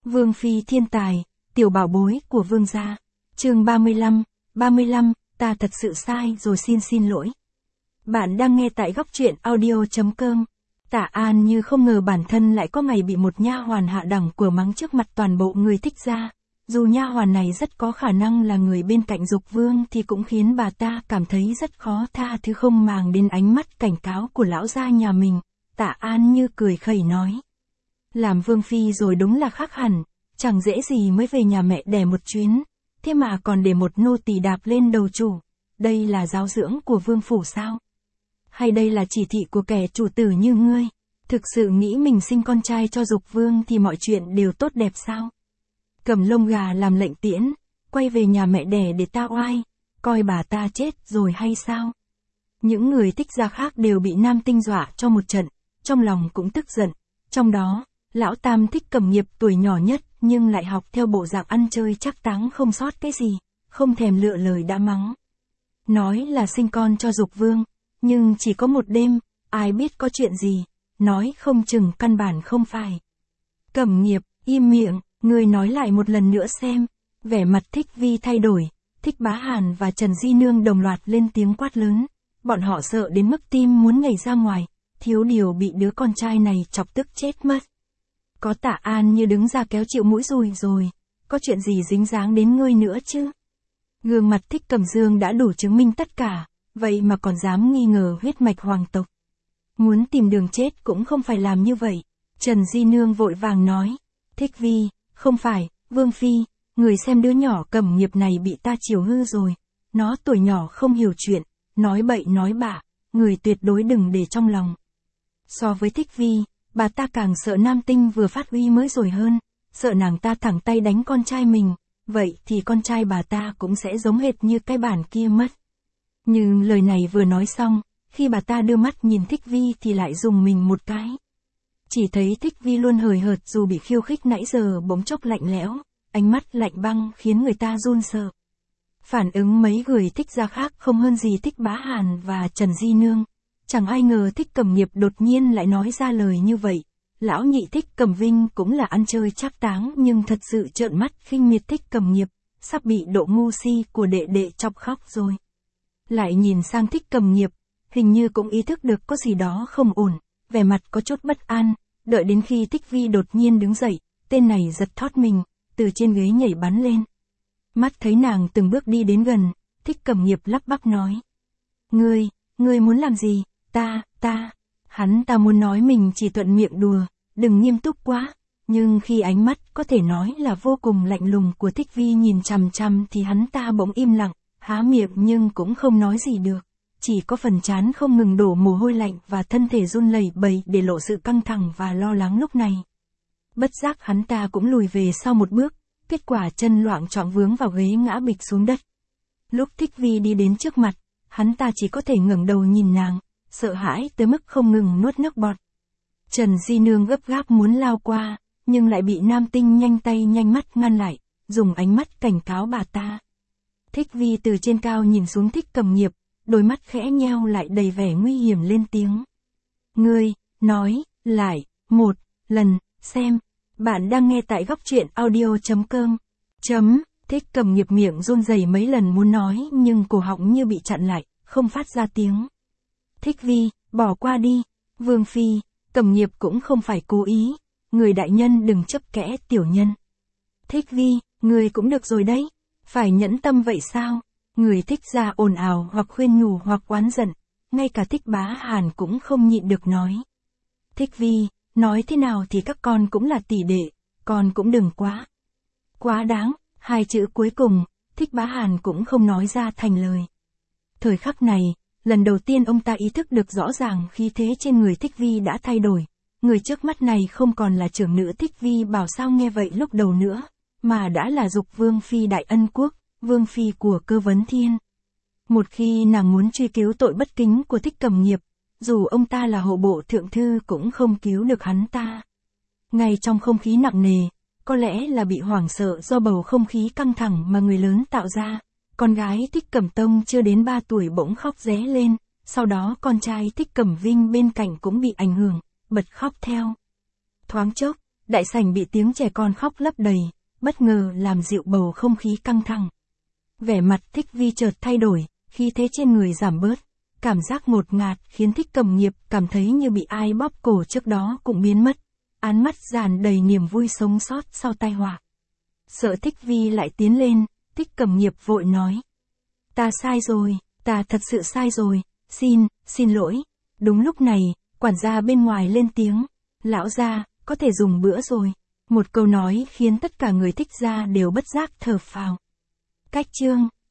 Vương phi thiên tài, tiểu bảo bối của vương gia. Chương 35, ta thật sự sai rồi, xin lỗi. Bạn đang nghe tại góc truyện audio.com. Tạ An Như không ngờ bản thân lại có ngày bị một nha hoàn hạ đẳng của mắng trước mặt toàn bộ người Thích gia. Dù nha hoàn này rất có khả năng là người bên cạnh Dục Vương thì cũng khiến bà ta cảm thấy rất khó tha thứ, không màng đến ánh mắt cảnh cáo của lão gia nhà mình. Tạ An Như cười khẩy nói: làm vương phi rồi đúng là khác hẳn, chẳng dễ gì mới về nhà mẹ đẻ một chuyến, thế mà còn để một nô tỳ đạp lên đầu chủ. Đây là giáo dưỡng của vương phủ sao? Hay đây là chỉ thị của kẻ chủ tử như ngươi? Thực sự nghĩ mình sinh con trai cho Dục Vương thì mọi chuyện đều tốt đẹp sao? Cầm lông gà làm lệnh tiễn, quay về nhà mẹ đẻ để ta oai, coi bà ta chết rồi hay sao? Những người Thích gia khác đều bị Nam Tinh dọa cho một trận, trong lòng cũng tức giận. Trong đó, lão tam Thích Cẩm Nghiệp tuổi nhỏ nhất nhưng lại học theo bộ dạng ăn chơi trác táng không sót cái gì, không thèm lựa lời đã mắng. Nói là sinh con cho Dục Vương, nhưng chỉ có một đêm, ai biết có chuyện gì, nói không chừng căn bản không phải. Cẩm Nghiệp, im miệng, ngươi nói lại một lần nữa xem. Vẻ mặt Thích Vi thay đổi, Thích Bá Hàn và Trần Di Nương đồng loạt lên tiếng quát lớn. Bọn họ sợ đến mức tim muốn nhảy ra ngoài, thiếu điều bị đứa con trai này chọc tức chết mất. Có Tạ An Như đứng ra kéo chịu mũi rồi, có chuyện gì dính dáng đến ngươi nữa chứ? Gương mặt Thích Cẩm Dương đã đủ chứng minh tất cả, vậy mà còn dám nghi ngờ huyết mạch hoàng tộc. Muốn tìm đường chết cũng không phải làm như vậy. Trần Di Nương vội vàng nói: Thích Vi, không phải, Vương phi, người xem đứa nhỏ Cẩm Nghiệp này bị ta chiều hư rồi. Nó tuổi nhỏ không hiểu chuyện, nói bậy nói bạ, người tuyệt đối đừng để trong lòng. So với Thích Vi, bà ta càng sợ Nam Tinh vừa phát uy mới rồi hơn, sợ nàng ta thẳng tay đánh con trai mình, vậy thì con trai bà ta cũng sẽ giống hệt như cái bản kia mất. Nhưng lời này vừa nói xong, khi bà ta đưa mắt nhìn Thích Vi thì lại rùng mình một cái. Chỉ thấy Thích Vi luôn hời hợt dù bị khiêu khích nãy giờ bỗng chốc lạnh lẽo, ánh mắt lạnh băng khiến người ta run sợ. Phản ứng mấy người Thích gia khác không hơn gì Thích Bá Hàn và Trần Di Nương. Chẳng ai ngờ Thích Cẩm Nghiệp đột nhiên lại nói ra lời như vậy. Lão nhị Thích Cẩm Vinh cũng là ăn chơi trác táng nhưng thật sự trợn mắt khinh miệt Thích Cẩm Nghiệp, sắp bị độ ngu si của đệ đệ chọc khóc rồi. Lại nhìn sang Thích Cẩm Nghiệp, hình như cũng ý thức được có gì đó không ổn, vẻ mặt có chút bất an, đợi đến khi Thích Vi đột nhiên đứng dậy, tên này giật thót mình, từ trên ghế nhảy bắn lên. Mắt thấy nàng từng bước đi đến gần, Thích Cẩm Nghiệp lắp bắp nói: Ngươi muốn làm gì? Hắn ta muốn nói mình chỉ thuận miệng đùa, đừng nghiêm túc quá, nhưng khi ánh mắt có thể nói là vô cùng lạnh lùng của Thích Vi nhìn chằm chằm thì hắn ta bỗng im lặng, há miệng nhưng cũng không nói gì được, chỉ có phần trán không ngừng đổ mồ hôi lạnh và thân thể run lẩy bẩy để lộ sự căng thẳng và lo lắng lúc này. Bất giác hắn ta cũng lùi về sau một bước, kết quả chân loạng choạng vướng vào ghế ngã bịch xuống đất. Lúc Thích Vi đi đến trước mặt, hắn ta chỉ có thể ngẩng đầu nhìn nàng, sợ hãi tới mức không ngừng nuốt nước bọt. Trần Di Nương gấp gáp muốn lao qua, nhưng lại bị Nam Tinh nhanh tay nhanh mắt ngăn lại, dùng ánh mắt cảnh cáo bà ta. Thích Vi từ trên cao nhìn xuống Thích Cẩm Nghiệp, đôi mắt khẽ nheo lại đầy vẻ nguy hiểm lên tiếng: Ngươi, nói, lại, một lần, xem. Bạn đang nghe tại góc truyện audio.com. Thích Cẩm Nghiệp miệng run rẩy mấy lần muốn nói nhưng cổ họng như bị chặn lại, không phát ra tiếng. Thích Vi, bỏ qua đi. Vương phi, Cẩm Nghiệp cũng không phải cố ý, người đại nhân đừng chấp kẽ tiểu nhân. Thích Vi, người cũng được rồi đấy, phải nhẫn tâm vậy sao? Người Thích gia ồn ào hoặc khuyên nhủ hoặc oán giận, ngay cả Thích Bá Hàn cũng không nhịn được nói: Thích Vi, nói thế nào thì các con cũng là tỷ đệ, con cũng đừng quá đáng. Hai chữ cuối cùng, Thích Bá Hàn cũng không nói ra thành lời. Thời khắc này, lần đầu tiên ông ta ý thức được rõ ràng khí thế trên người Thích Vi đã thay đổi. Người trước mắt này không còn là trưởng nữ Thích Vi bảo sao nghe vậy lúc đầu nữa, mà đã là Dục Vương phi Đại Ân Quốc, Vương phi của Cơ Vấn Thiên. Một khi nàng muốn truy cứu tội bất kính của Thích Cẩm Nghiệp, dù ông ta là hộ bộ thượng thư cũng không cứu được hắn ta. Ngay trong không khí nặng nề, có lẽ là bị hoảng sợ do bầu không khí căng thẳng mà người lớn tạo ra, con gái Thích Cẩm Tông chưa đến 3 tuổi bỗng khóc ré lên, sau đó con trai Thích Cẩm Vinh bên cạnh cũng bị ảnh hưởng, bật khóc theo. Thoáng chốc, Đại sảnh bị tiếng trẻ con khóc lấp đầy, bất ngờ làm dịu bầu không khí căng thẳng. Vẻ mặt Thích Vi chợt thay đổi, khí thế trên người giảm bớt. Cảm giác ngột ngạt khiến Thích Cẩm Nghiệp cảm thấy như bị ai bóp cổ trước đó cũng biến mất. Ánh mắt tràn đầy niềm vui sống sót sau tai họa. Sợ Thích Vi lại tiến lên, Thích Cẩm Nghiệp vội nói. Ta sai rồi, ta thật sự sai rồi, xin lỗi. Đúng lúc này, quản gia bên ngoài lên tiếng. Lão gia, có thể dùng bữa rồi. Một câu nói khiến tất cả người Thích gia đều bất giác thở phào. Cách chương